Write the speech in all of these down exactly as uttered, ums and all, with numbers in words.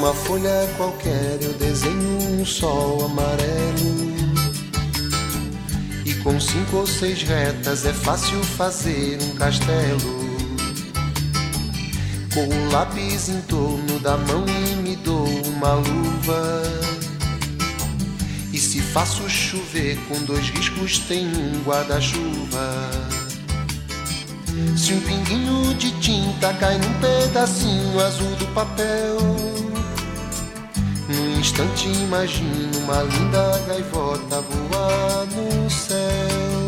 Numa folha qualquer eu desenho um sol amarelo, e com cinco ou seis retas é fácil fazer um castelo. Com o lápis em torno da mão e me dou uma luva, e se faço chover com dois riscos tem um guarda-chuva. Se um pinguinho de tinta cai num pedacinho azul do papel, num instante imagino uma linda gaivota voar no céu.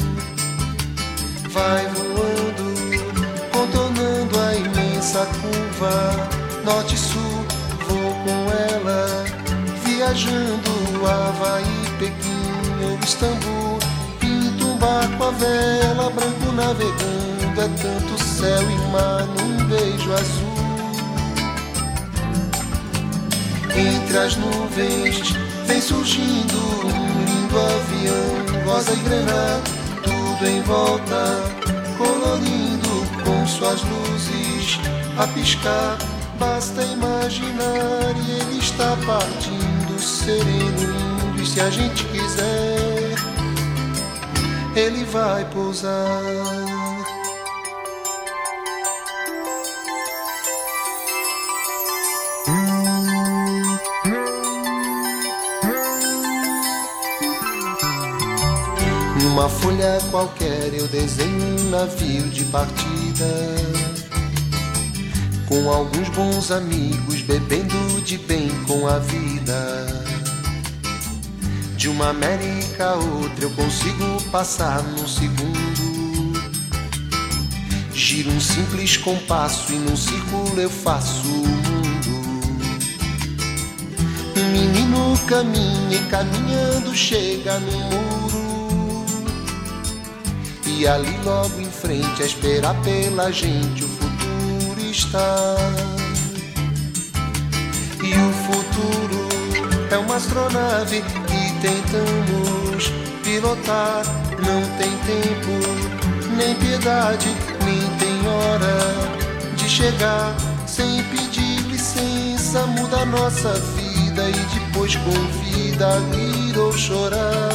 Vai voando, contornando a imensa curva, norte e sul, vou com ela, viajando Havaí, Pequim ou Istambul. Pinto um barco à vela, branco navegando, é tanto céu e mar num beijo azul. Entre as nuvens vem surgindo um lindo avião, rosa e grená, tudo em volta, colorindo com suas luzes a piscar. Basta imaginar e ele está partindo, sereno, lindo, e se a gente quiser, ele vai pousar. Numa folha qualquer eu desenho um navio de partida, com alguns bons amigos bebendo de bem com a vida. De uma América a outra eu consigo passar num segundo. Giro um simples compasso e num círculo eu faço o mundo. Um menino caminha e caminhando chega no muro, e ali logo em frente a esperar pela gente o futuro está. E o futuro é uma astronave que tentamos pilotar. Não tem tempo, nem piedade, nem tem hora de chegar. Sem pedir licença muda a nossa vida e depois convida a rir ou chorar.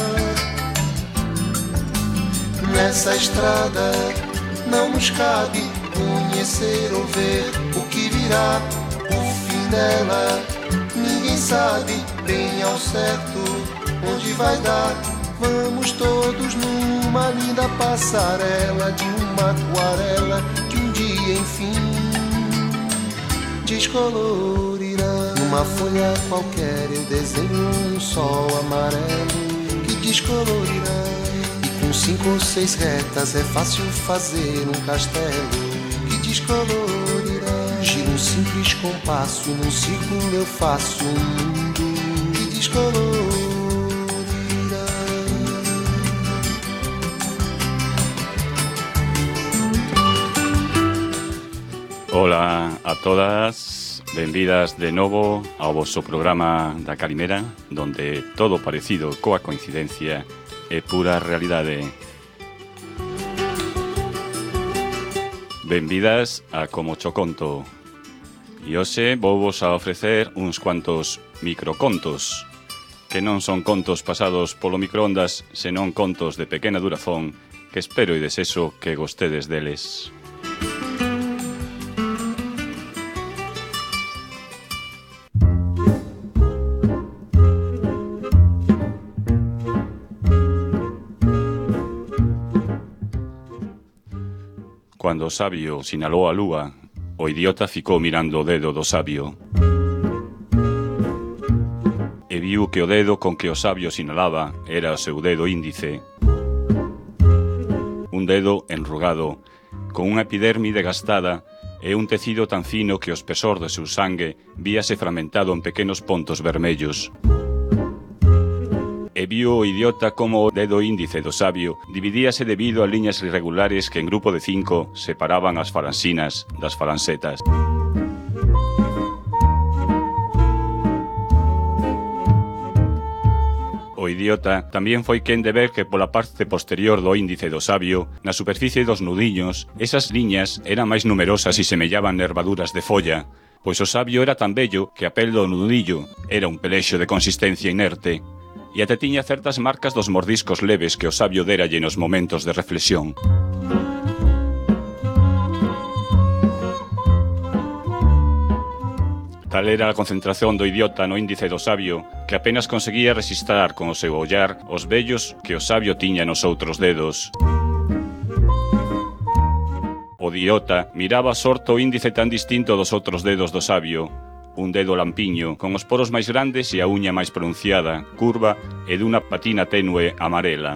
Nessa estrada não nos cabe conhecer ou ver o que virá, o fim dela. Ninguém sabe bem ao certo onde vai dar. Vamos todos numa linda passarela de uma aquarela que um dia enfim descolorirá. Numa folha qualquer eu desenho um sol amarelo que descolorirá. Com cinco ou seis retas é fácil fazer um castelo que descolorirá. Giro um simples compasso e num círculo eu faço um mundo que descolorirá. Hola a todas, benvidas de novo ao vosso programa da Calimera, donde todo parecido coa coincidencia é pura realidade. Benvidas a Como Cho Conto. E hoxe vou vos a ofrecer uns cuantos microcontos, que non son contos pasados polo microondas, senón contos de pequena durazón, que espero e desexo que gostedes deles. Cuando o sabio sinalou a lúa, o idiota ficou mirando o dedo do sabio. E viu que o dedo con que o sabio sinalaba era o seu dedo índice. Un dedo enrugado, con unha epidérmide gastada e un tecido tan fino que o espesor do seu sangue víase fragmentado en pequenos pontos vermellos. E viu o idiota como o dedo índice do sabio dividíase debido a liñas irregulares que en grupo de cinco separaban as falanxinas das falanxetas. O idiota tamén foi quen de ver que pola parte posterior do índice do sabio, na superficie dos nudiños, esas liñas eran máis numerosas e semellaban nervaduras de folla, pois o sabio era tan bello que a pel do nudillo era un pelexo de consistencia inerte, e até tiña certas marcas dos mordiscos leves que o sabio déralle nos momentos de reflexión. Tal era a concentración do idiota no índice do sabio que apenas conseguía resistar con o seu ollar os vellos que o sabio tiña nos outros dedos. O idiota miraba sorto o índice tan distinto dos outros dedos do sabio, un dedo lampiño, con os poros máis grandes e a uña máis pronunciada, curva e dunha patina tenue amarela.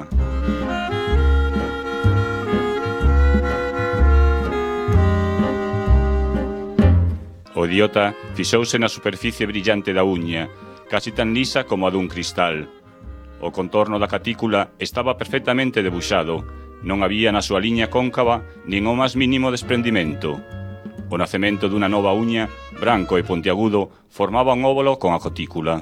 O idiota fixouse na superficie brillante da uña, casi tan lisa como a dun cristal. O contorno da catícula estaba perfectamente debuxado, non había na súa liña cóncava nin o máis mínimo desprendimento. O nacemento dunha nova uña, branco e pontiagudo, formaba un óvalo con a cutícula.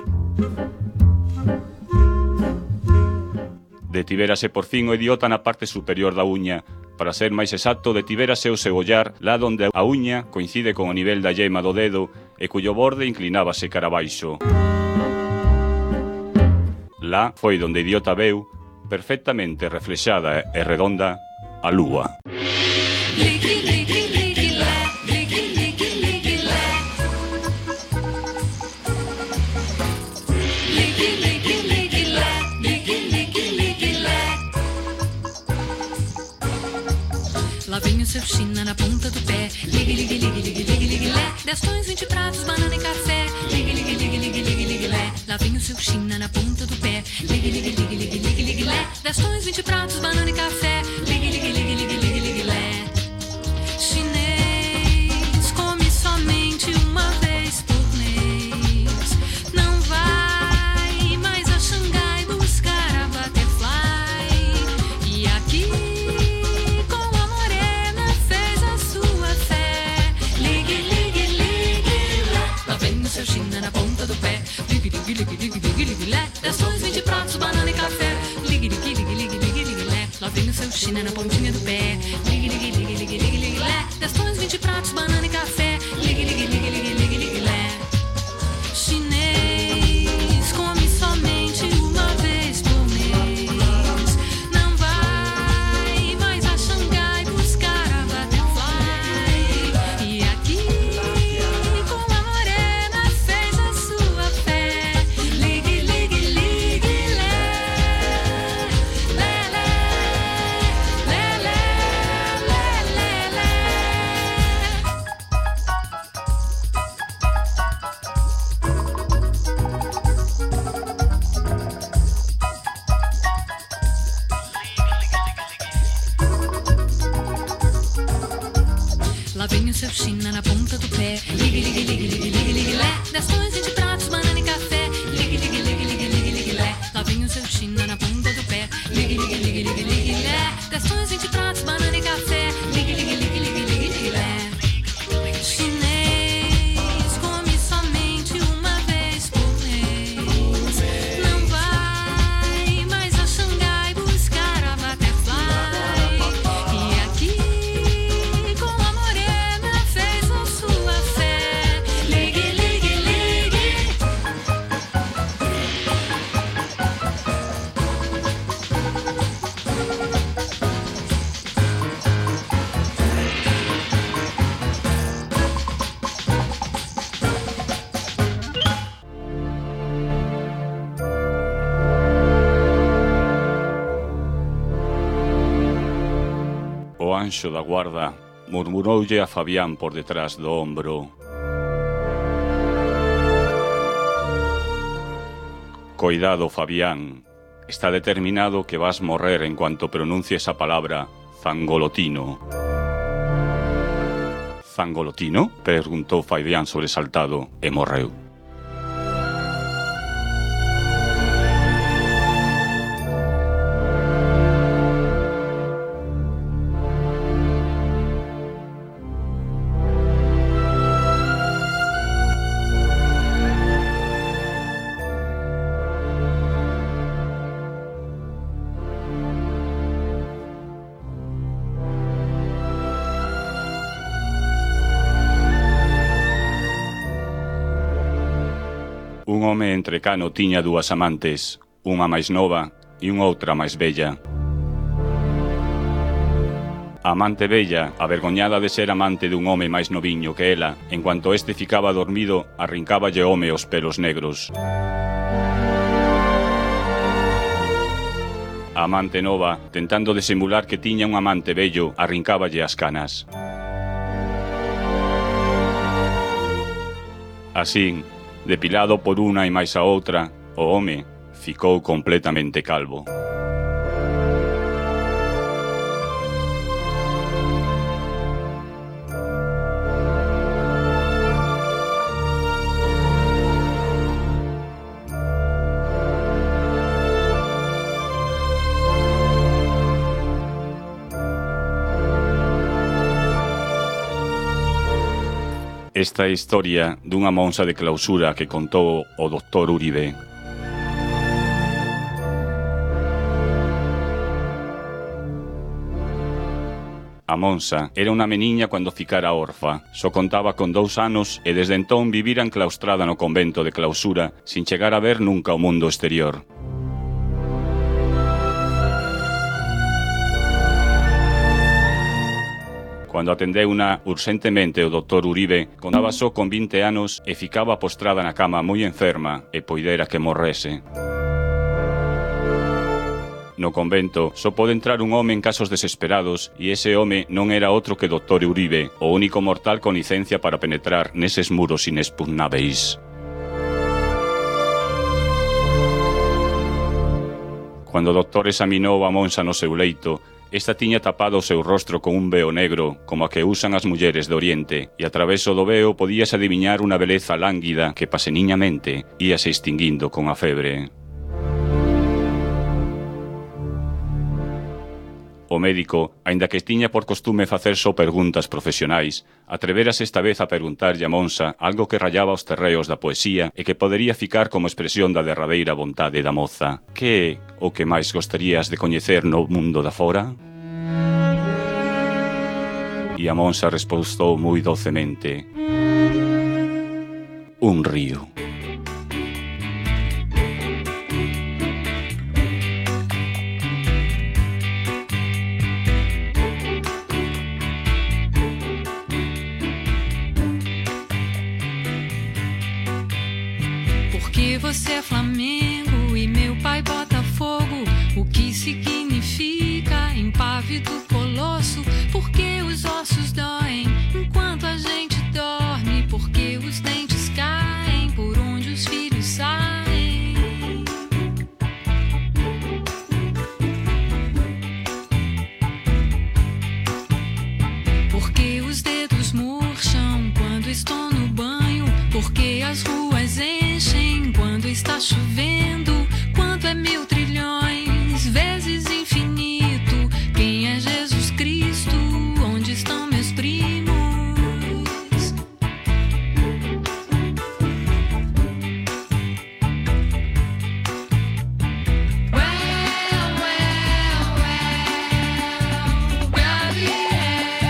Detivérase por fin o idiota na parte superior da uña. Para ser máis exacto, detivérase o seu ollar lá donde a uña coincide con o nivel da yema do dedo e cuyo borde inclinábase cara abaixo. Lá foi donde o idiota veu, perfectamente reflexada e redonda, a lúa. Lá vem o seu China na ponta do pé. Ligue, ligue, ligue, ligue, ligue, ligue, lé. Dez tons, vinte pratos, banana e café. Ligue, ligue, ligue, ligue, ligue, ligue, lé. Lá vem o seu China na ponta do pé. Ligue, ligue, ligue, ligue, ligue, ligue, lé. Dez tons, vinte pratos, banana e café. Ligue, ligue, ligue, ligue, ligue, ligue, lé. Chinês come somente uma vez por mês. Não vai mais a Xangai buscar a Butterfly. E aqui seu China na ponta do pé. Ligue, ligue, ligue, ligue, ligue, ligue, lé. Dez tons, vinte pratos, banana e café. Ligue, ligue, ligue, ligue, ligue, ligue, lé. Lá vem o seu China na pontinha do pé. Ligue, ligue, ligue, ligue, ligue, ligue, lé. Dez tons, vinte pratos, banana e café. Ligue, ligue, ligue, ligue, ligue, ligue, lé. Chinês come somente uma vez por mês. Não vai mais a Xangai buscar a Butterfly. E aqui lá vem o seu China na ponta do pé. Ligue, ligue, ligue, ligue, ligue, ligue, lé. Dez tons, vinte pratos, banana e café. Ligue, ligue, ligue, ligue, ligue, ligue, lé. Lá vem o seu China na ponta do pé. Ligue, ligue, ligue, ligue, ligue, lé. Dez tons, vinte pratos, banana e café. Ligue, ligue, ligue, ligue, ligue, ligue, lé. Chinês come somente uma vez por mês. Não vai mais a Xangai buscar a Butterfly. E aqui O anxo da guarda murmuroulle a Fabián por detrás do ombro: Coidado, Fabián, está determinado que vas morrer en cuanto pronuncies a palabra zangolotino. Zangolotino? Preguntou Fabián sobresaltado e morreu. Un home entrecano tiña dúas amantes, unha máis nova e unha outra máis bella. A amante bella, avergoñada de ser amante dun home máis noviño que ela, en cuanto este ficaba dormido, arrincáballe o home os pelos negros. A amante nova, tentando disimular que tiña un amante bello, arrincáballe as canas. Así, depilado por unha e máis a outra, o home ficou completamente calvo. Esta é a historia dunha monxa de clausura que contou o doutor Uribe. A monxa era unha meniña cando ficara orfa. Só contaba con dous anos e desde entón vivira enclaustrada no convento de clausura sin chegar a ver nunca o mundo exterior. Cando atendeuna urxentemente o doutor Uribe, contaba só con vinte anos e ficaba postrada na cama moi enferma e poidera que morrese. No convento só pode entrar un home en casos desesperados e ese home non era outro que doutor Uribe, o único mortal con licencia para penetrar neses muros inexpugnáveis. Cando o doutor examinou a monxa no seu leito, esta tiña tapado o seu rostro con un veo negro, como a que usan as mulleres de Oriente, e a traveso do veo podíase adiviñar unha beleza lánguida que paseniñamente íase extinguindo con a febre. O médico, aínda que tiña por costume facer só preguntas profesionais, atreverase esta vez a preguntarlle a monxa algo que rayaba os terreos da poesía e que podería ficar como expresión da derradeira vontade da moza. Que é o que máis gostarías de coñecer no mundo da fora? E a monxa respostou moi docemente: un río. Porque você é Flamengo e meu pai Botafogo, o que significa impávido colosso? Porque os ossos doem enquanto a gente dorme, porque os dentes caem por onde os filhos saem. Porque os dedos murcham quando estou no banho, porque as ruas enchem quando está chovendo. Quanto é mil trilhões vezes infinito? Quem é Jesus Cristo? Onde estão meus primos? Well, well, well, Gabriel.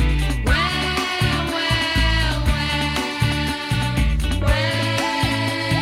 Well, well, well, well.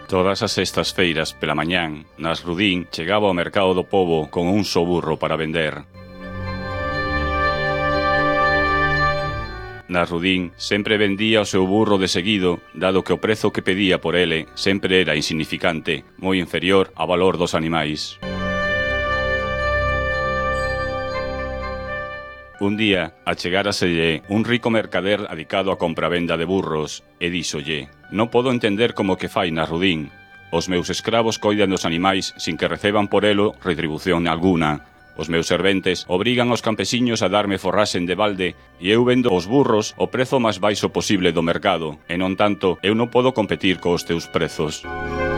Todas as sextas feiras pela mañán, nas Rudín, chegaba ao mercado do pobo con un só burro para vender. Nas Rudín sempre vendía o seu burro de seguido, dado que o prezo que pedía por ele sempre era insignificante, moi inferior ao valor dos animais. Un día, achegáraselle un rico mercader adicado á compra-venda de burros e díxolle: «Non podo entender como que fai na Rudín. Os meus escravos coidan dos animais sin que receban por elo retribución alguna. Os meus serventes obrigan aos campesiños a darme forraxen de balde e eu vendo os burros o prezo máis baixo posible do mercado, e non tanto eu non podo competir cos teus prezos».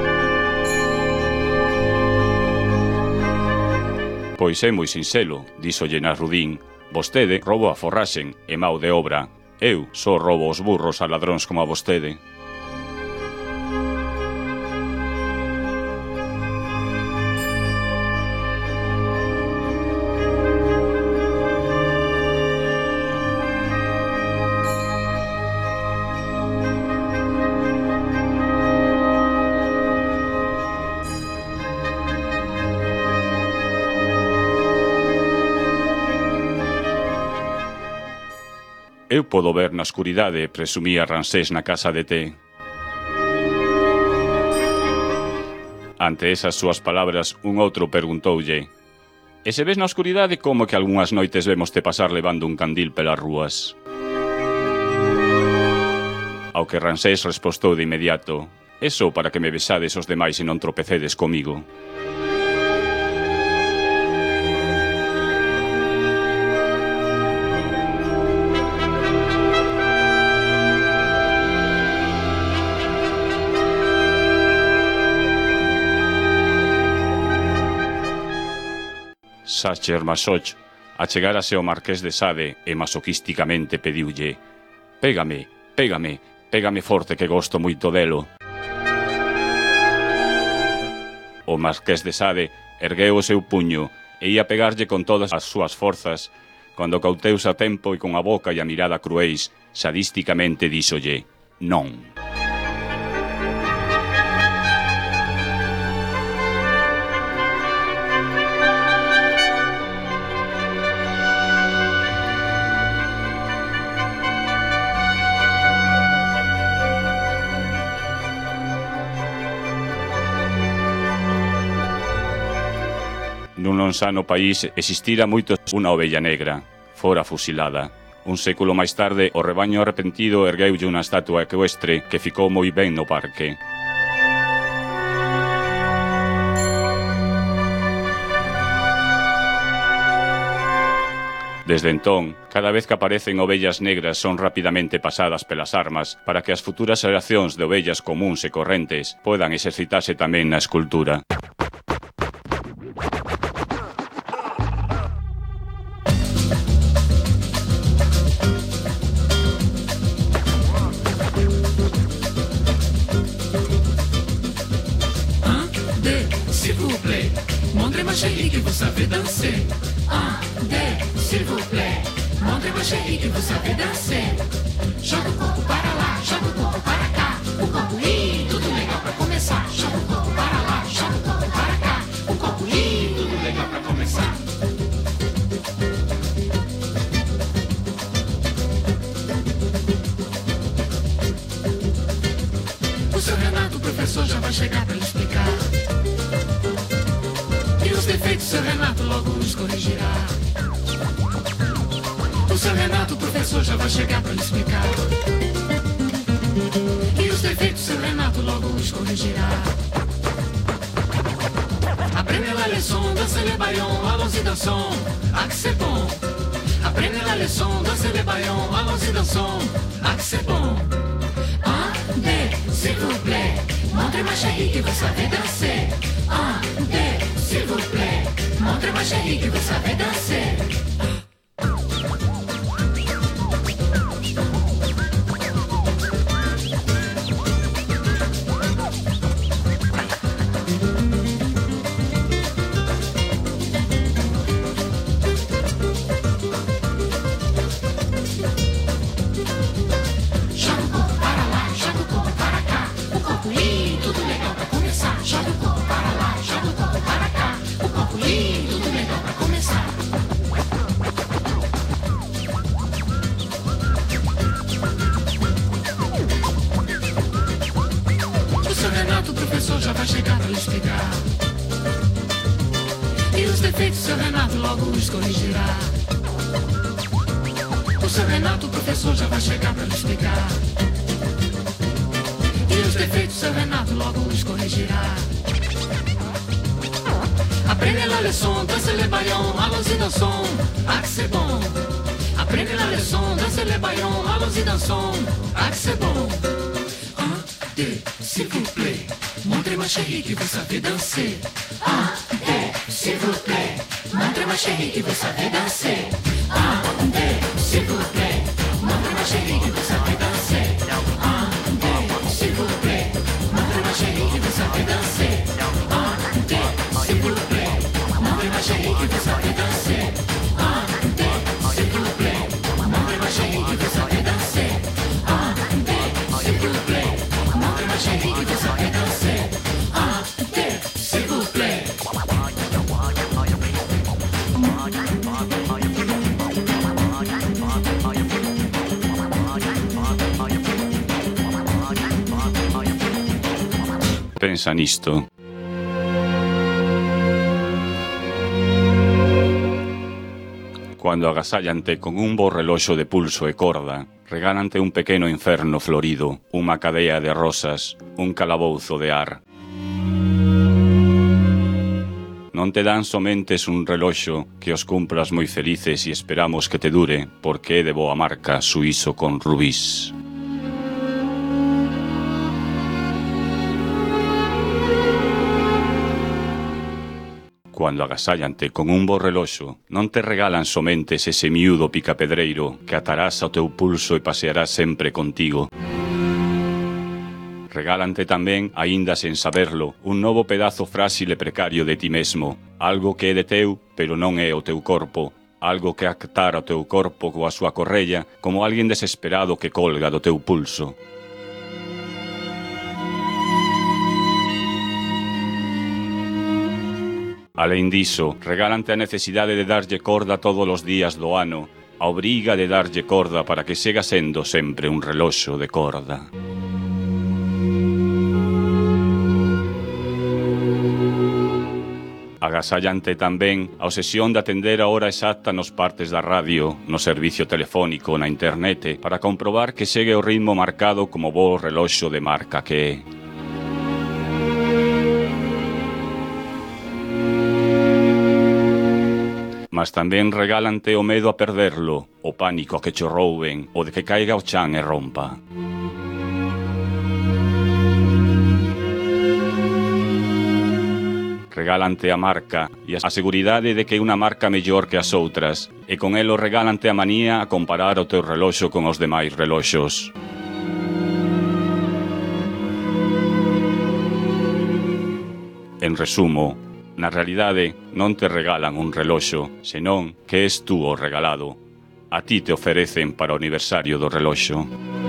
«Pois é moi sinxelo», díxolle na Rudín. «Vostede rouba a forraxen e mau de obra. Eu só roubo os burros a ladróns como a vostede». «Eu podo ver na escuridade», presumía Ramsés na casa de té. Ante esas súas palabras, un outro preguntoulle: «E se ves na escuridade como que algunhas noites vemos te pasar levando un candil pelas rúas?» Ao que Ramsés respostou de inmediato: «Eso para que me besades os demais e non tropecedes comigo». Sacher Masoch achegárase ao Marqués de Sade e masoquísticamente pediulle: «Pégame, pégame, pégame forte que gosto moito delo». O Marqués de Sade ergueu o seu puño e ia pegarlle con todas as súas forzas, cando cauteuse a tempo e con a boca e a mirada cruéis, sadísticamente díxolle: «Non». Nun lonsano país existira moito unha ovella negra, fora fusilada. Un século máis tarde, o rebaño arrepentido ergueulle unha estatua ecuestre que ficou moi ben no parque. Desde entón, cada vez que aparecen ovellas negras son rapidamente pasadas pelas armas para que as futuras xeracións de ovellas comúns e correntes podan exercitarse tamén na escultura. Montrez-moi chérie que vous savez danser. Un, deux, s'il vous plaît. Montrez-moi chérie que vous savez danser. Joga o corpo para lá, joga o corpo para cá. O corpo ri, tudo legal pra começar. Joga o corpo para lá, joga o corpo para cá. O corpo ri, tudo legal pra começar. O seu Renato, o professor, já vai chegar pra lhe explicar. Os defeitos, seu Renato logo os corrigirá. O seu Renato, o professor, já vai chegar pra lhe explicar. E os defeitos, seu Renato logo os corrigirá. Aprende la leçon, danse le baillon, allons-y dansons. Ah que c'est bon. Aprende la leçon, danse le baillon, allons-y dansons. Ah que c'est bon. Un, deux, s'il vous plaît. Montrez-moi chérie que vous savez danser. Un, deux, s'il vous plaît. Montrez-moi chérie que vous savez danser. Joga o corpo para lá, joga o corpo para cá. O corpo lindo, tudo legal pra explicar. E os defeitos seu Renato logo os corrigirá. O seu Renato, o professor, já vai chegar pra lhe explicar. E os defeitos seu Renato logo os corrigirá. Aprende la leçon, danse le baillon, allons-y dansons, ah que c'est bon. Aprende la leçon, danse le baillon, allons-y dansons, ah que c'est bon. Un, deux, s'il vous plaît, montrez-moi chérie que vous savez danser. Un, deux, s'il vous plaît, montrez-moi chérie que vous savez danser. Un, deux, s'il vous plaît, montrez-moi chérie que vous savez danser. Un, deux, s'il vous plaît, montrez-moi chérie que vous savez danser. Un, deux, s'il vous plaît, montrez-moi chérie que vous savez danser. Un, deux, s'il vous plaît, montrez-moi chérie que vous savez danser. Un, deux, s'il vous plaît, montrez-moi chérie que vous savez danser. Un, deux, s'il vous plaît. Pensa nisto. Cuando agasallante con un bo reloxo de pulso e corda, regálante un pequeno inferno florido, unha cadea de rosas, un calabouzo de ar. Non te dan somentes un reloxo que os cumplas moi felices e esperamos que te dure, porque é de boa marca suízo con rubís. Cuando agasallante con un bo reloxo, non te regalan somentes ese miúdo picapedreiro que atarás ao teu pulso e pasearás sempre contigo. Regálante tamén, aínda sen saberlo, un novo pedazo frágil e precario de ti mesmo, algo que é de teu, pero non é o teu corpo, algo que actara o teu corpo coa súa corrella, como alguén desesperado que colga do teu pulso. Alén diso, regálante a necesidade de darlle corda todos os días do ano, a obriga de darlle corda para que siga sendo sempre un reloxo de corda. Agasallante tamén a obsesión de atender a hora exacta nos partes da radio, no servicio telefónico, na internet, para comprobar que segue o ritmo marcado como bo reloxo de marca que é. Mas tamén regálante o medo a perderlo, o pánico a que cho rouben, o de que caiga o chan e rompa. Regálante a marca e a seguridade de que é unha marca mellor que as outras, e con elo regálante a manía a comparar o teu reloxo con os demais reloxos. En resumo, na realidade, non te regalan un reloxo, senón que és tú o regalado. A ti te oferecen para o aniversario do reloxo.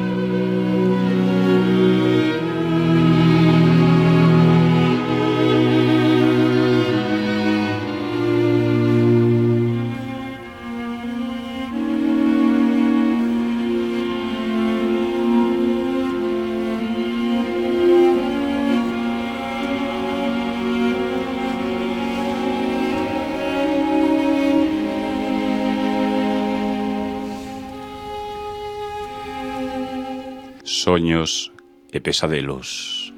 Soños e pesadelos.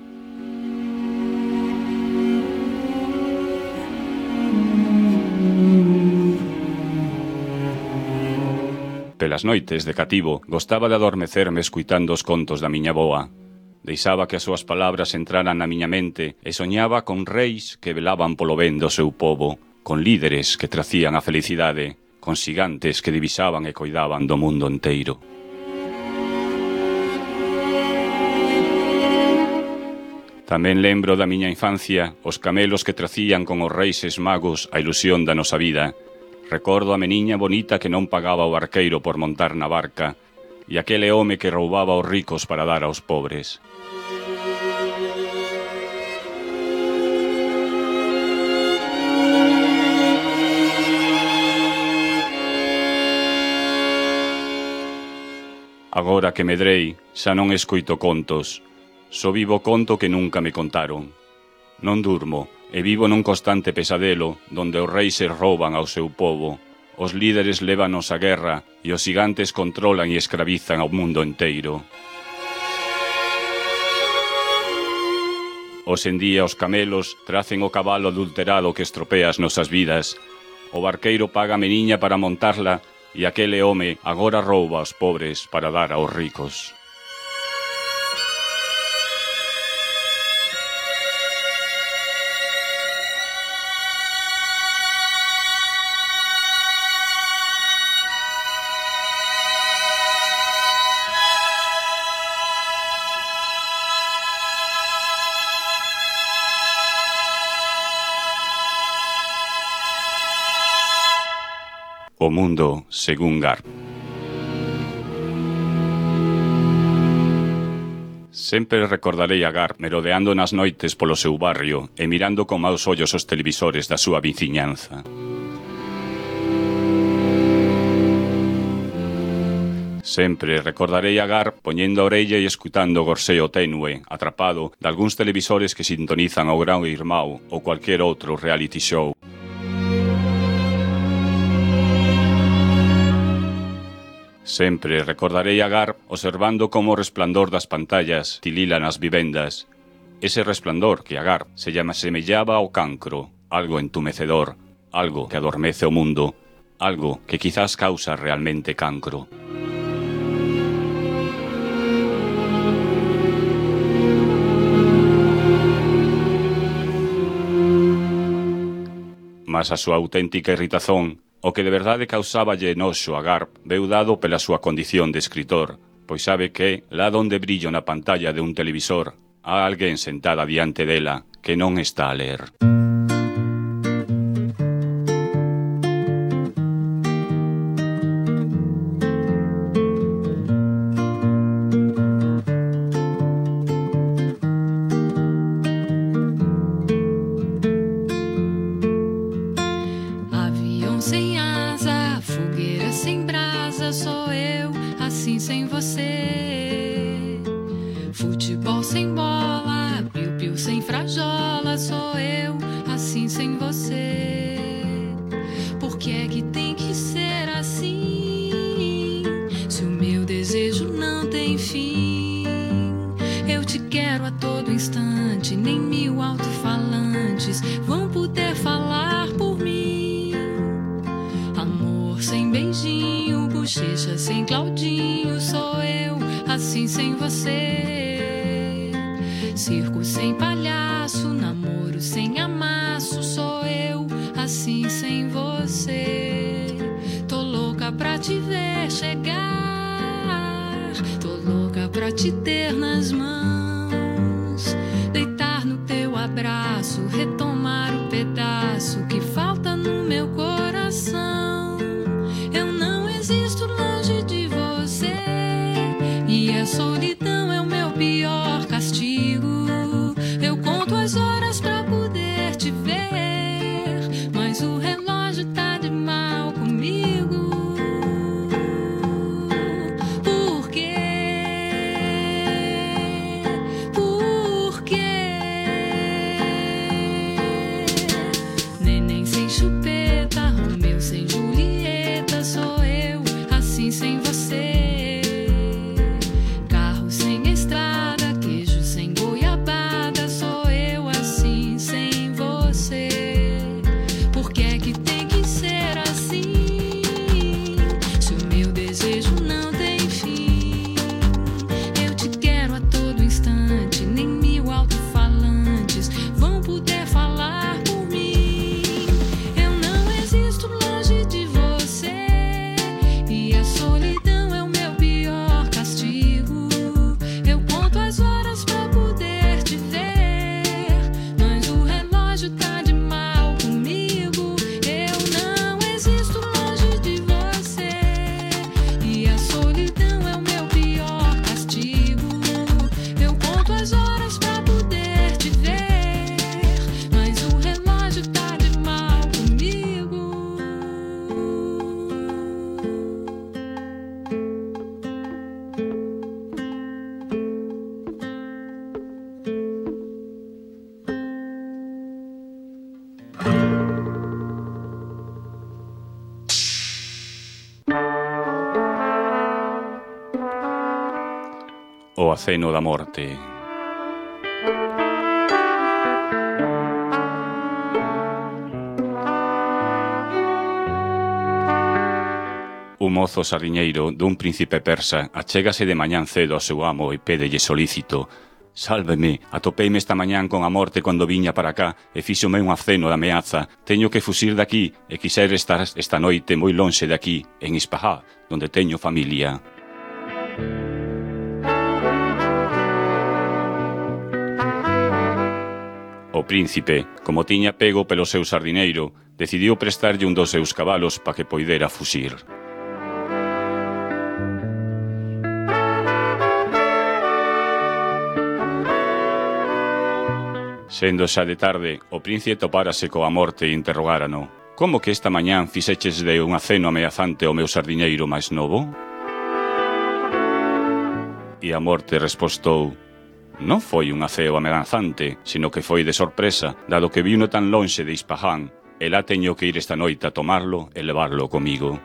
Pelas noites de cativo gostaba de adormecerme escuitando os contos da miña boa. Deixaba que as súas palabras entraran na miña mente e soñaba con reis que velaban polo ben do seu pobo, con líderes que tracían a felicidade, con xigantes que divisaban e coidaban do mundo enteiro. Tamén lembro da miña infancia os camelos que tracían con os reis magos a ilusión da nosa vida. Recordo a meniña bonita que non pagaba o barqueiro por montar na barca e aquele home que roubaba aos ricos para dar aos pobres. Agora que medrei, xa non escoito contos. Só vivo conto que nunca me contaron. Non durmo e vivo nun constante pesadelo donde os reis se rouban ao seu povo, os líderes lévanos á guerra e os gigantes controlan e escravizan ao mundo enteiro. Os en día os camelos tracen o cabalo adulterado que estropea as nosas vidas, o barqueiro paga a meniña para montarla e aquele home agora rouba aos pobres para dar aos ricos. O mundo según Garp. Sempre recordarei a Garp merodeando nas noites polo seu barrio e mirando con maus ollos os televisores da súa veciñanza. Sempre recordarei a Garp poñendo a orella e escutando o gorseo tenue, atrapado dalgúns televisores que sintonizan ao Gran Irmão ou cualquier outro reality show. Sempre recordarei a Garp observando como o resplandor das pantallas tilila nas vivendas. Ese resplandor que a Garp se llama semellaba ao cancro, algo entumecedor, algo que adormece o mundo, algo que quizás causa realmente cancro. Mas a súa auténtica irritazón, o que de verdade causáballe enoxo a Garp, veu dado pela súa condición de escritor, pois sabe que, lá donde brillo na pantalla de un televisor, há alguén sentada diante dela que non está a ler. Sem você, carro sem O aceno da morte. Un mozo sardiñeiro dun príncipe persa achégase de mañán cedo ao seu amo e pédelle solícito: «Sálveme, atopeime esta mañán con a morte cando viña para cá e fíxome un aceno de ameaza. Teño que fuxir daqui e quiser estar esta noite moi lonxe de aquí, en Ispahá, donde teño familia». O príncipe, como tiña pego pelo seu sardineiro, decidiu prestarlle un dos seus cabalos pa que poidera fuxir. Sendo xa de tarde, o príncipe topárase coa morte e interrogárano: «Como que esta mañán fixeches de un aceno ameazante ao meu sardiñeiro máis novo?» E a morte respostou: «Non foi un aceo ameazante, sino que foi de sorpresa, dado que vino tan lonxe de Ispahán, e lá teño que ir esta noite a tomarlo e levarlo comigo».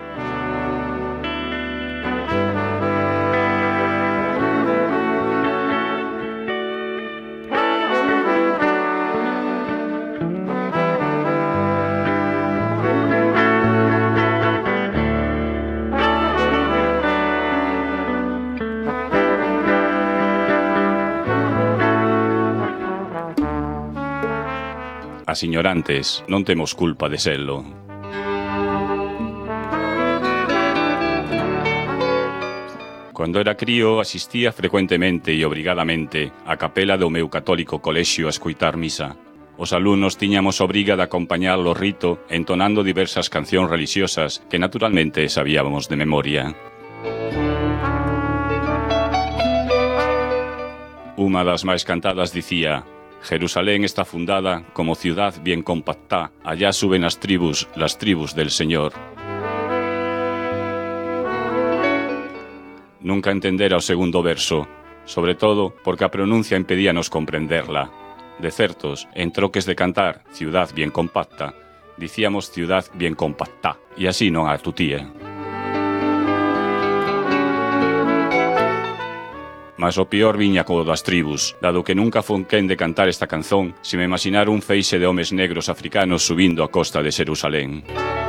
As ignorantes non temos culpa de selo. Cando era crío, asistía frecuentemente e obrigadamente á capela do meu católico colexio a escoitar misa. Os alumnos tiñamos obriga de acompañar o rito entonando diversas cancións religiosas que naturalmente sabíamos de memoria. Unha das máis cantadas dicía: «Jerusalén está fundada como ciudad bien compacta, allá suben las tribus, las tribus del Señor». Nunca entendera o segundo verso, sobre todo porque a pronuncia impedíanos comprenderla. De certos, en troques de cantar ciudad bien compacta, dicíamos ciudad bien compacta, e así non a tutía. Mas o pior viña co das tribus, dado que nunca fun quen de cantar esta canzón se me imaginar un feixe de homes negros africanos subindo a costa de Xerusalén.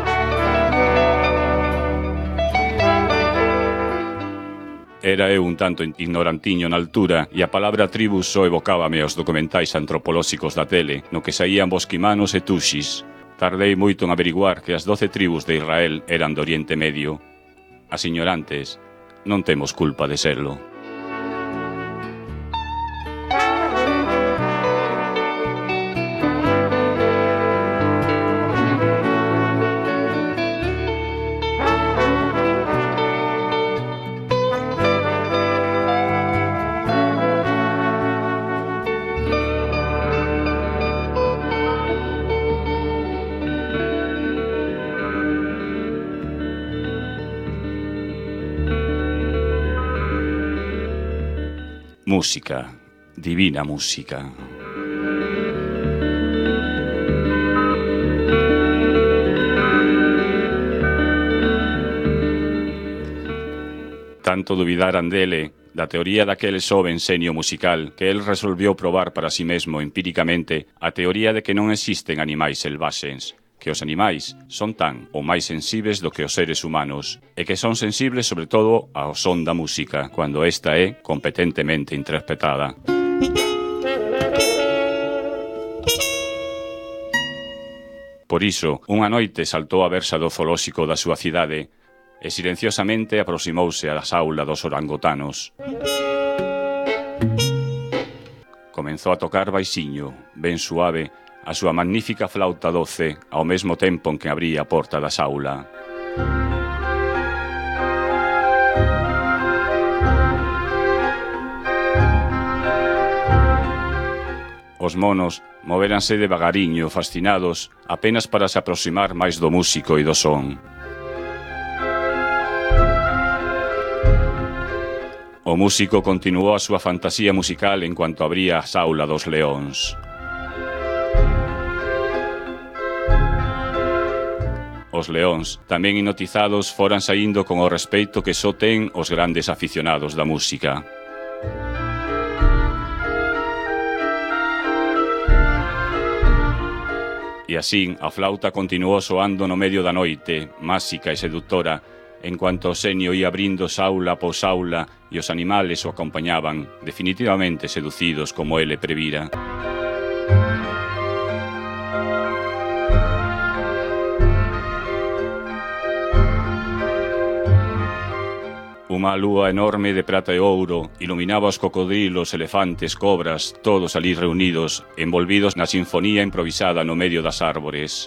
Era eu un tanto ignorantiño na altura e a palabra tribus só evocábame aos documentais antropolóxicos da tele, no que saían bosquimanos e tuxis. Tardei moito en averiguar que as doce tribus de Israel eran do Oriente Medio. As ignorantes non temos culpa de serlo. Música, divina música. Tanto dubidaran dele, da teoría daquele xoven xenio musical, que el resolvió probar para si mesmo empíricamente a teoría de que non existen animais selvaxes, que os animais son tan ou máis sensibles do que os seres humanos, e que son sensibles sobre todo ao son da música, cando esta é competentemente interpretada. Por iso, unha noite saltou a verxa do zoolóxico da súa cidade e silenciosamente aproximouse á saula dos orangotanos. Comenzou a tocar baixiño, ben suave, a súa magnífica flauta doce ao mesmo tempo en que abría a porta da saula. Os monos movéranse devagariño, fascinados, apenas para se aproximar máis do músico e do son. O músico continuou a súa fantasía musical en cuanto abría a saula dos leóns. Os leóns, tamén hipnotizados, foran saindo con o respeito que só ten os grandes aficionados da música. E así a flauta continuou soando no medio da noite, máxica e seductora, en cuanto o senio ia abrindo saula por saula e os animales o acompañaban, definitivamente seducidos como ele previra. Unha lúa enorme de prata e ouro iluminaba os cocodrilos, elefantes, cobras, todos ali reunidos, envolvidos na sinfonía improvisada no medio das árbores.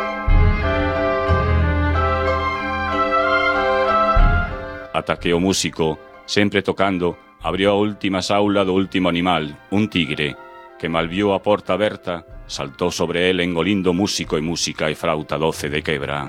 Ata que o músico, sempre tocando, abriu a última saula do último animal, un tigre, que mal viu a porta aberta, saltou sobre ele engolindo músico e música e frauta doce de quebra.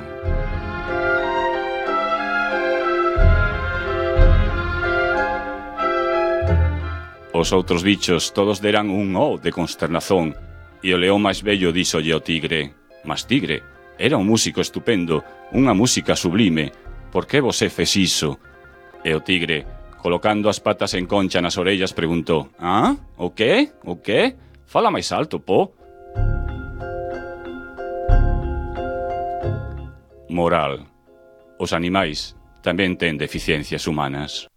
Os outros bichos todos deran un oh de consternazón, e o león máis vello díxolle ao tigre: «Mas tigre, era un músico estupendo, unha música sublime, por que vos fes iso?» E o tigre, colocando as patas en concha nas orellas, preguntou: «Ah? O que? O que? Fala máis alto, po?» Moral: os animais tamén ten deficiencias humanas.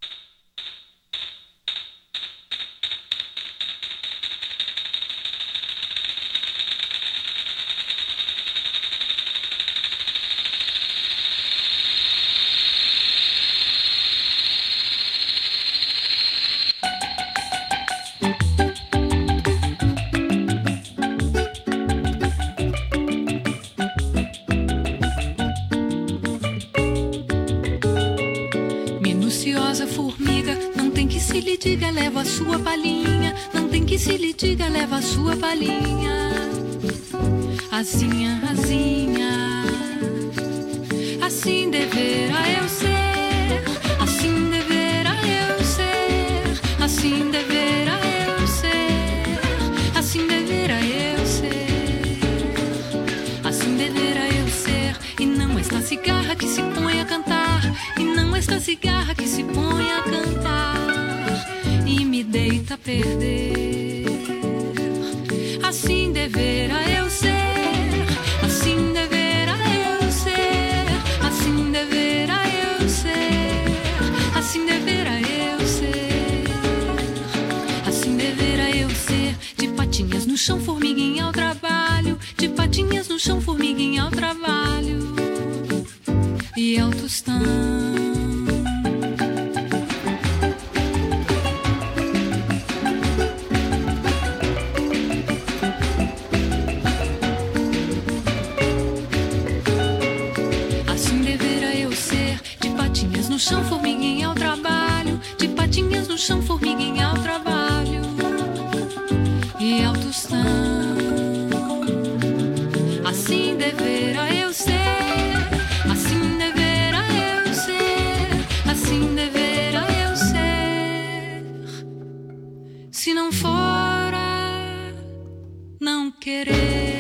Leva a sua palhinha, não tem que se lhe diga, leva a sua palhinha. Asinha, asinha, assim deverá eu ser, assim deverá eu ser, assim deverá eu ser, assim deverá eu ser, assim deverá eu ser. E não esta cigarra que se põe a cantar, e não esta cigarra que se põe a cantar e me deita a perder. Assim deverá eu ser, assim deverá eu ser, assim deverá eu ser, assim deverá eu ser, assim deverá eu ser. De patinhas no chão, formiguinha ao trabalho, de patinhas no chão, formiguinha ao trabalho e ao tostão. No chão, formiguinha ao trabalho, de patinhas no chão, formiguinha ao trabalho e ao tostão. Assim deverá eu ser, assim deverá eu ser, assim deverá eu ser. Se não fora, não querer.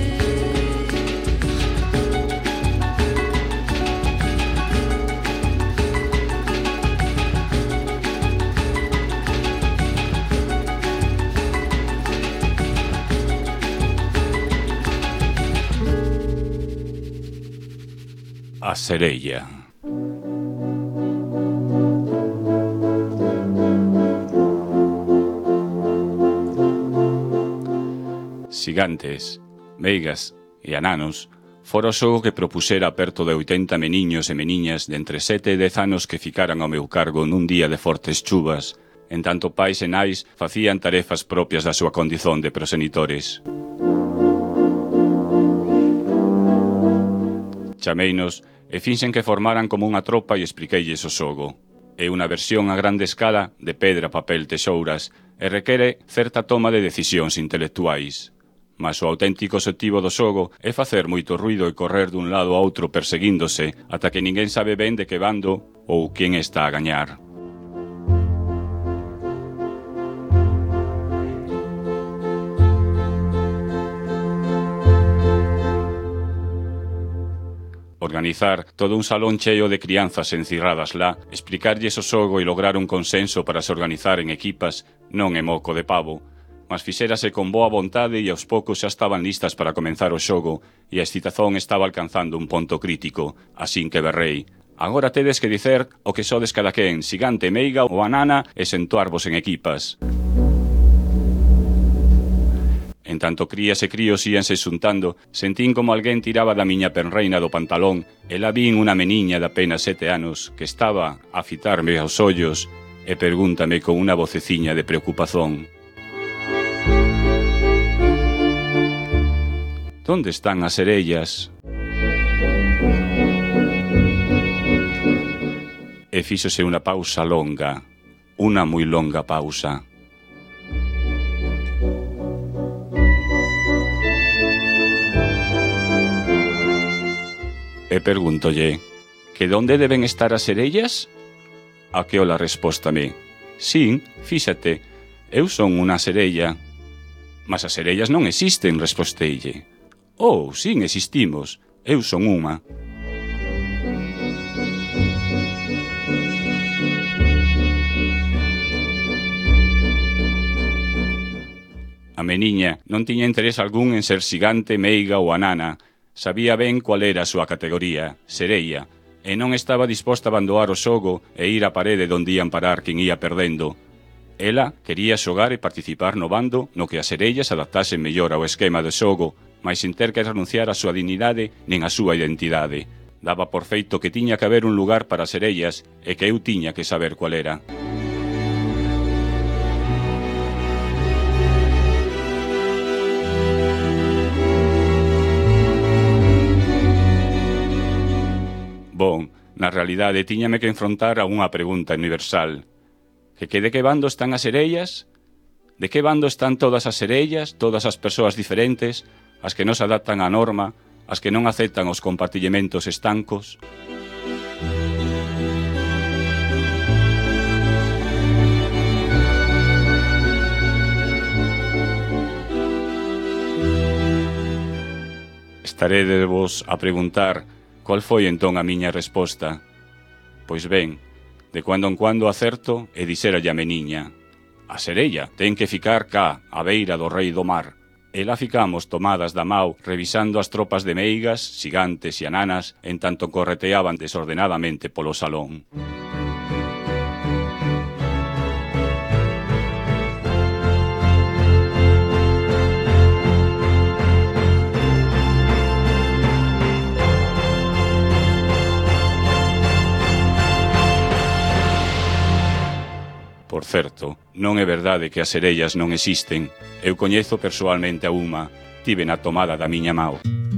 A sereia. Xigantes, meigas e ananos fora o xogo que propusera perto de oitenta meniños e meniñas de entre sete e dez anos que ficaran ao meu cargo nun día de fortes chuvas, en tanto pais e nais facían tarefas propias da súa condición de prosenitores. Chameinos e finxen que formaran como unha tropa e expliqueilles o xogo. É unha versión a grande escala de pedra, papel, tesouras e requere certa toma de decisións intelectuais. Mas o auténtico obxectivo do xogo é facer moito ruido e correr dun lado a outro perseguíndose ata que ninguén sabe ben de que bando ou quen está a gañar. Organizar todo un salón cheo de crianzas encirradas lá, explicarlles o xogo e lograr un consenso para se organizar en equipas non é moco de pavo, mas fixérase con boa vontade e aos poucos xa estaban listas para comenzar o xogo e a excitazón estaba alcanzando un ponto crítico, así que berrei: agora tedes que dicer o que sodes cada quen, xigante, meiga ou anana, e sentuarvos en equipas. En tanto crías e críos íanse xuntando, sentín como alguén tiraba da miña penreina do pantalón e la vin unha meniña de apenas sete anos que estaba a fitarme aos ollos e pregúntame con unha voceciña de preocupazón: ¿Donde están as serellas? E fíxose unha pausa longa, unha moi longa pausa. E pregúntolle: que donde deben estar as serellas? A que ola respóstame: sí, fíxate, eu son unha serella. Mas as serellas non existen, resposteille. Oh, sí, existimos, eu son unha. A meniña non tiña interés algún en ser xigante, meiga ou anana. Sabía ben cual era a súa categoría, sereia, e non estaba disposta a abandonar o xogo e ir á parede donde ían parar quen ia perdendo. Ela quería xogar e participar no bando no que as serellas adaptasen mellor ao esquema de xogo, mais sin ter que renunciar á súa dignidade nin á súa identidade. Daba por feito que tiña que haber un lugar para as serellas e que eu tiña que saber cual era. Bon, na realidade tiñame que enfrontar a unha pregunta universal. Que que de que bando están as serellas? De que bando están todas as serellas, todas as persoas diferentes, as que non se adaptan á norma, as que non aceptan os compartillementos estancos? Estarédevos a preguntar cual foi entón a miña resposta. Pois ben, de cuando en cuando acerto e dixéralle a meniña: a serella ten que ficar cá, a beira do rei do mar. E lá ficamos tomadas da mau, revisando as tropas de meigas, xigantes e ananas, en tanto correteaban desordenadamente polo salón. Por certo, non é verdade que as serellas non existen. Eu coñezo persoalmente a unha, tive na tomada da miña mao.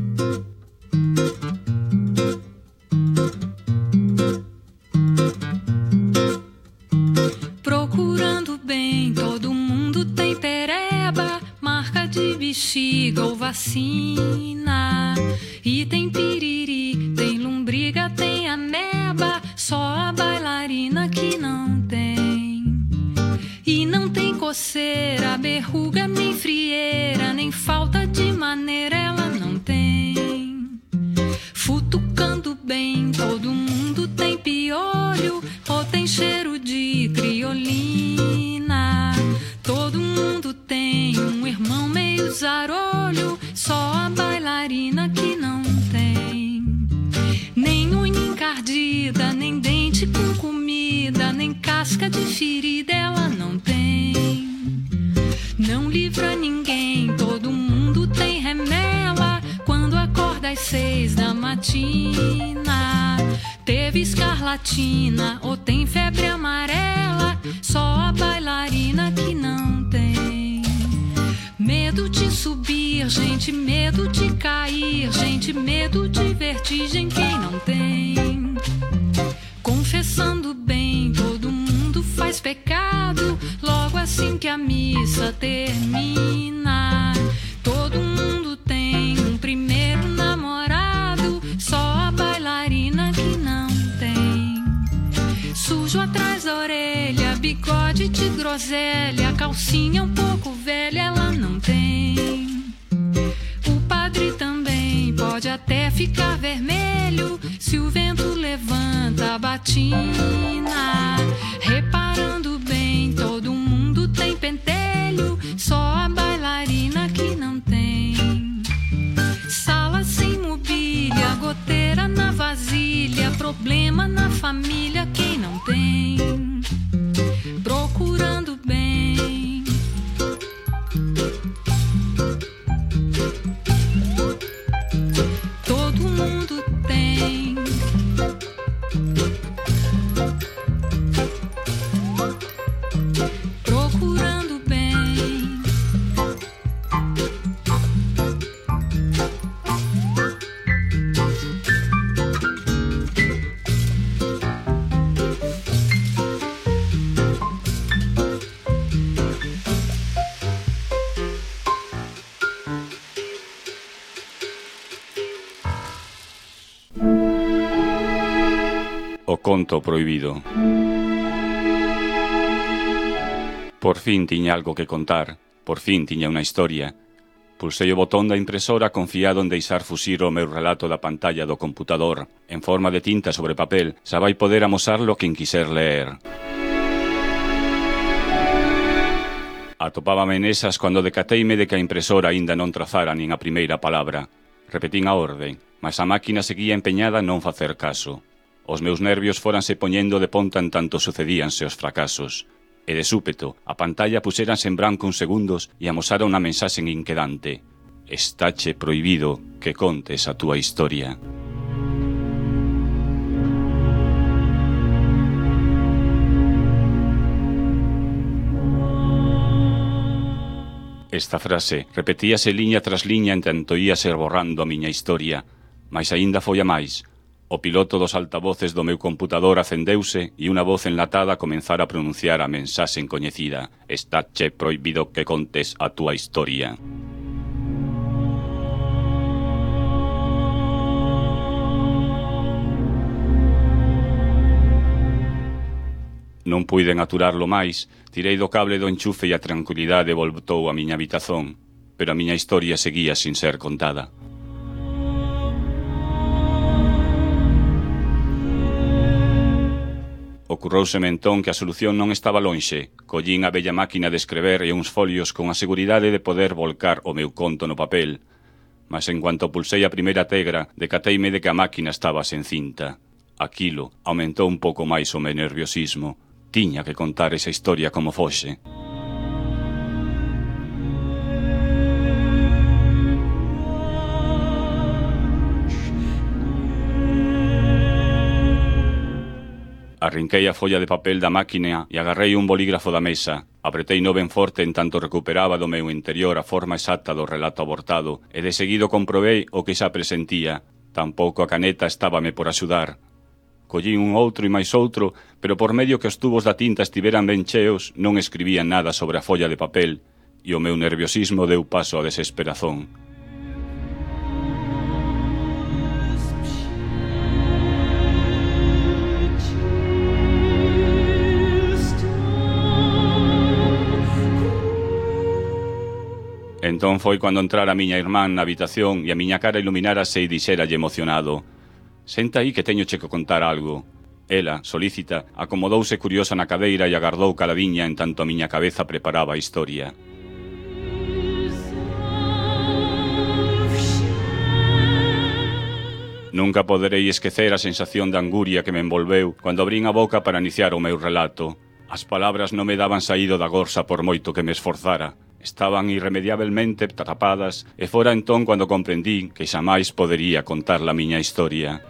Procurando bem, todo mundo tem pereba, marca de bexiga ou vacina. E tem piriri, tem lombriga, tem ameba, só a bailarina que não tem. E não tem coceira, berruga, nem frieira, nem falta de maneira ela não tem. Futucando bem, todo mundo tem piolho ou tem cheiro de criolina. Todo mundo tem um irmão meio zarolho, só a bailarina que não tem. Nem unha encardida, nem dente com comida, nem casca de ferida ela não tem. Não livra ninguém, todo mundo tem remela quando acorda às seis da matina. Teve escarlatina ou tem febre amarela, só a bailarina que não tem. Medo de subir, gente, medo de cair, gente, medo de vertigem, quem não tem? Confessando bem, todo mundo faz pecado logo assim que a missa termina. Todo mundo tem um primeiro namorado, só a bailarina que não tem. Sujo atrás da orelha, bigode de groselha, calcinha um pouco velha ela não tem. O padre também pode até ficar vermelho se o vento levanta a batina. Reparando bem, todo mundo tem pentelho, só a conto prohibido. Por fin tiña algo que contar, por fin tiña unha historia. Pulsei o botón da impresora confiado en deixar fuxir o meu relato da pantalla do computador. En forma de tinta sobre papel, xa vai poder amosarlo quen quiser ler. Atopábame nesas cando decateime de que a impresora aínda non trazara nin a primeira palabra. Repetín a orde, mas a máquina seguía empeñada en non facer caso. Os meus nervios fóranse poñendo de ponta en tanto sucedíanse os fracasos. E de súpeto, a pantalla puxéranse en branco uns segundos e amosara unha mensaxe inquedante. Estáche prohibido que contes a túa historia. Esta frase repetíase liña tras liña en tanto ia ser borrando a miña historia, mas aínda foi a máis. O piloto dos altavoces do meu computador acendeuse e unha voz enlatada comenzara a pronunciar a mensaxe encoñecida. Estáche prohibido que contes a túa historia. Non puiden aturarlo máis, tirei do cable do enchufe e a tranquilidade voltou a miña habitazón, pero a miña historia seguía sin ser contada. Ocurrouseme entón que a solución non estaba lonxe. Collín a bella máquina de escrever e uns folios con a seguridade de poder volcar o meu conto no papel. Mas en cuanto pulsei a primeira tecla, decateime de que a máquina estaba sen cinta. Aquilo aumentou un pouco máis o meu nerviosismo. Tiña que contar esa historia como foxe. Arrinquei a folla de papel da máquina e agarrei un bolígrafo da mesa. Apretei no ben forte en tanto recuperaba do meu interior a forma exacta do relato abortado e de seguido comprobei o que xa presentía. Tampouco a caneta estábame por axudar. Collín un outro e máis outro, pero por medio que os tubos da tinta estiveran ben cheos, non escribían nada sobre a folla de papel e o meu nerviosismo deu paso á desesperazón. Entón foi cando entrara a miña irmán na habitación e a miña cara iluminárase e dixéralle emocionado: «Senta aí que teño che que contar algo». Ela, solícita, acomodouse curiosa na cadeira e agardou caladiña en tanto a miña cabeza preparaba a historia. Nunca poderei esquecer a sensación de anguria que me envolveu cando abrín a boca para iniciar o meu relato. As palabras non me daban saído da gorsa por moito que me esforzara. Estaban irremediablemente tapadas e fora entón cando comprendí que xamais podería contar a miña historia.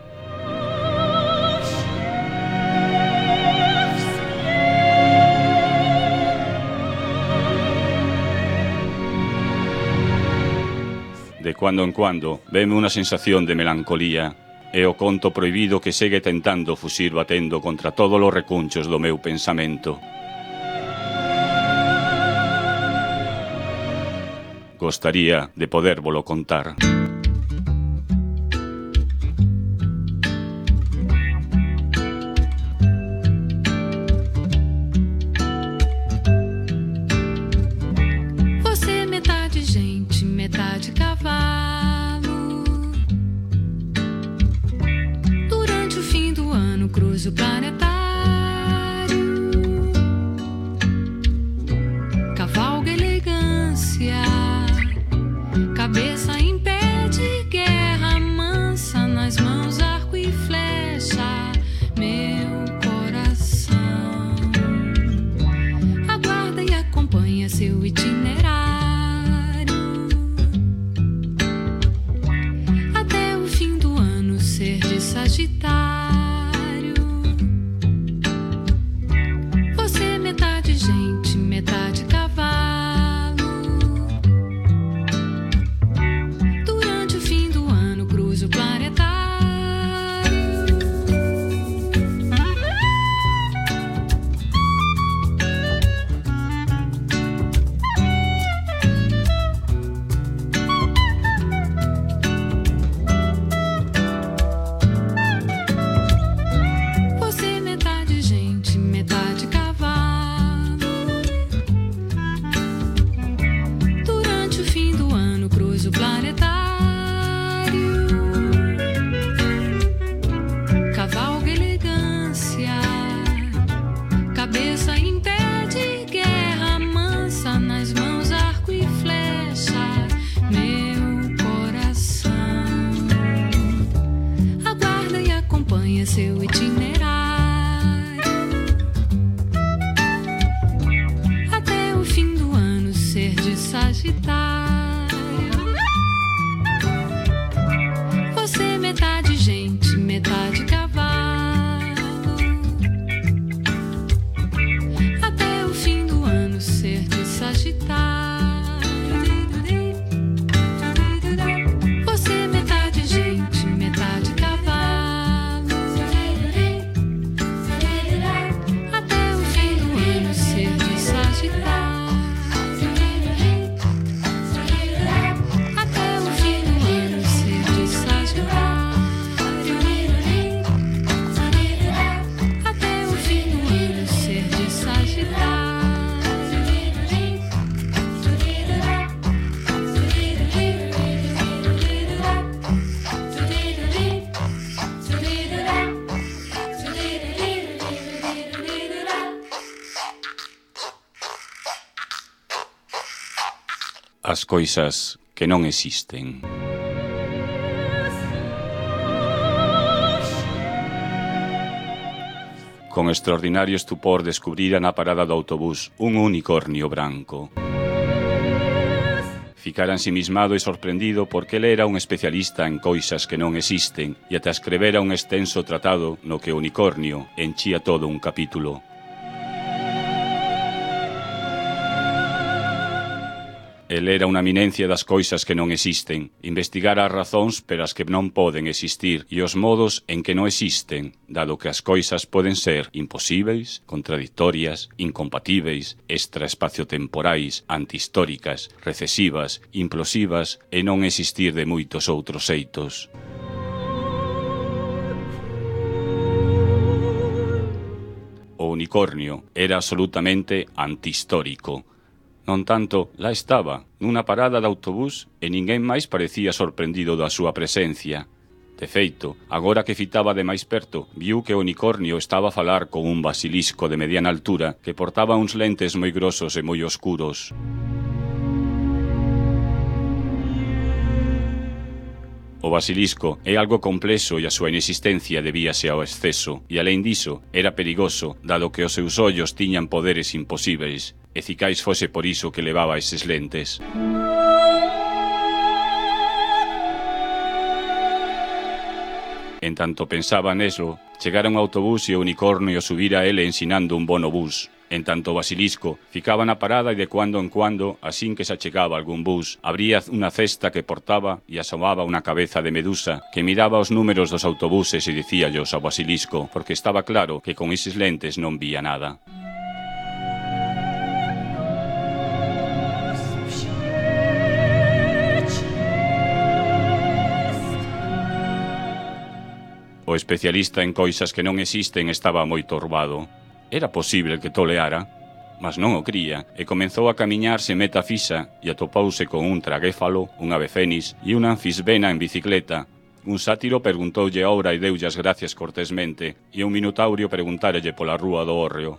De cuando en cuando veme unha sensación de melancolía e o conto prohibido que segue tentando fuxir batendo contra todos os recunchos do meu pensamento. Gostaría de podérvolo contar. Você é metade gente, metade cavalo. Durante o fim do ano cruzo o planetário. Cavalga elegância. Cabeça em pé de guerra mansa, nas mãos arco e flecha, meu coração aguarda e acompanha seu itinerário até o fim do ano ser de Sagitário. Você é metade gente, metade cavalo. de Sagitário. Você metade gente, metade cavalo. Até o fim do ano ser de Sagitário. Você metade gente, metade cavalo. Até o fim do ano ser de Sagitário. Até o fim do ano ser de Sagitário. Até o fim do ano ser de Sagitário. As coisas que non existen. Con extraordinario estupor descubrira na parada do autobús un unicornio branco. Ficara ensimismado e sorprendido porque ele era un especialista en coisas que non existen e ata escrevera un extenso tratado no que o unicornio enchía todo un capítulo. El era unha eminencia das coisas que non existen, investigara as razóns pelas que non poden existir e os modos en que non existen, dado que as coisas poden ser imposíveis, contradictorias, incompatíveis, extraespaciotemporais, antihistóricas, recesivas, implosivas e non existir de moitos outros xeitos. O unicornio era absolutamente antihistórico. Non tanto, lá estaba, nunha parada de autobús e ninguén máis parecía sorprendido da súa presencia. De feito, agora que fitaba de máis perto, viu que o unicornio estaba a falar con un basilisco de mediana altura que portaba uns lentes moi grosos e moi oscuros. O basilisco é algo complexo e a súa inexistencia debíase ao exceso, e alén diso, era perigoso, dado que os seus ollos tiñan poderes imposíveis, e cicais fose por iso que levaba eses lentes. En tanto pensaba neslo, chegara un autobús e o unicornio subira a ele ensinando un bono bus. En tanto o basilisco ficaba na parada e de cuando en cuando, asín que se achegaba algún bus, abría unha cesta que portaba e asomaba unha cabeza de medusa que miraba os números dos autobuses e dicíallos ao basilisco, porque estaba claro que con eses lentes non vía nada. O especialista en coisas que non existen estaba moi turbado. Era posible que toleara, mas non o cría, e comenzou a camiñarse meta fisa e atopouse con un traguéfalo, un ave fénix e unha anfisbena en bicicleta. Un sátiro preguntoulle a obra e deulle as gracias cortésmente, e un minotaurio preguntárelle pola rúa do hórreo.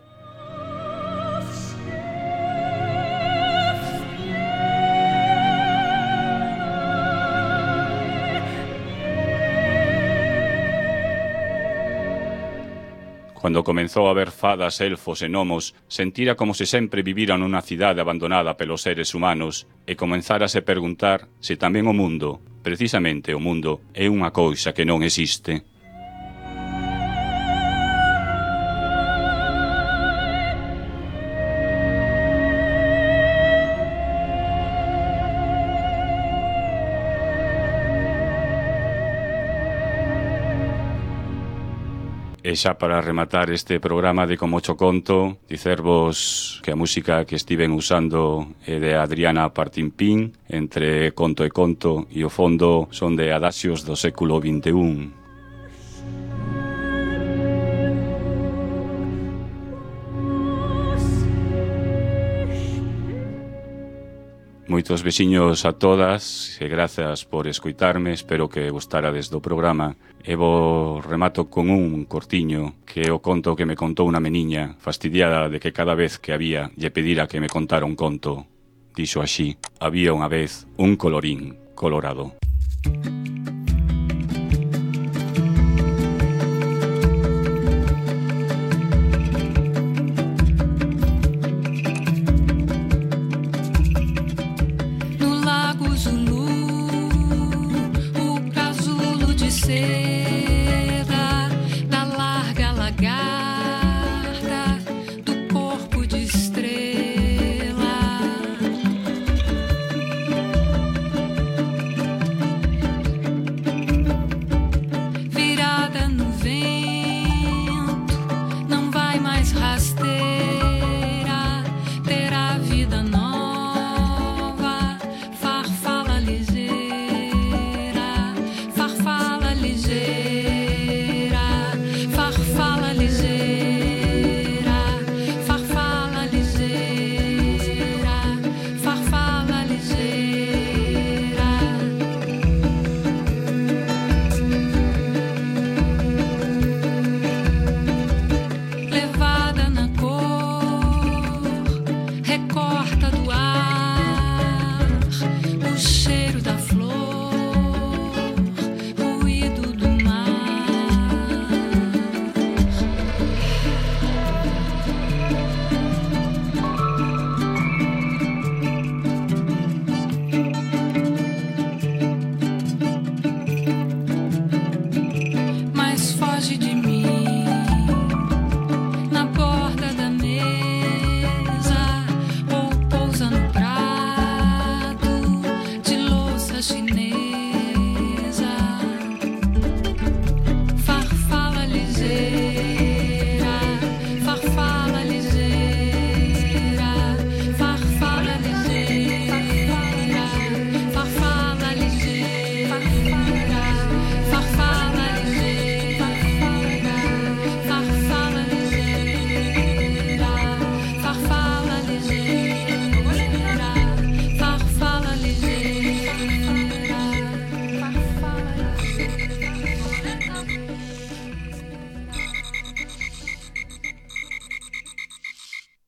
Cando comenzou a ver fadas, elfos e gnomos, sentira como se sempre viviran nunha cidade abandonada pelos seres humanos e comenzárase perguntar se tamén o mundo, precisamente o mundo, é unha cousa que non existe. E xa para rematar este programa de Como Cho Conto, dicervos que a música que estiven usando é de Adriana Partimpín, entre conto e conto, e o fondo son de adaxios do século vinte e un. Moitos veciños a todas e grazas por escoitarme, espero que gostarades do programa. E vos remato con un cortiño que é o conto que me contou unha meniña fastidiada de que cada vez que había lle pedira que me contara un conto. Dixo así: había unha vez un colorín colorado. vida nova, farfala ligeira, farfala ligeira, farfala ligeira, farfala ligeira, farfala ligeira. Levada na cor, recorta do ar.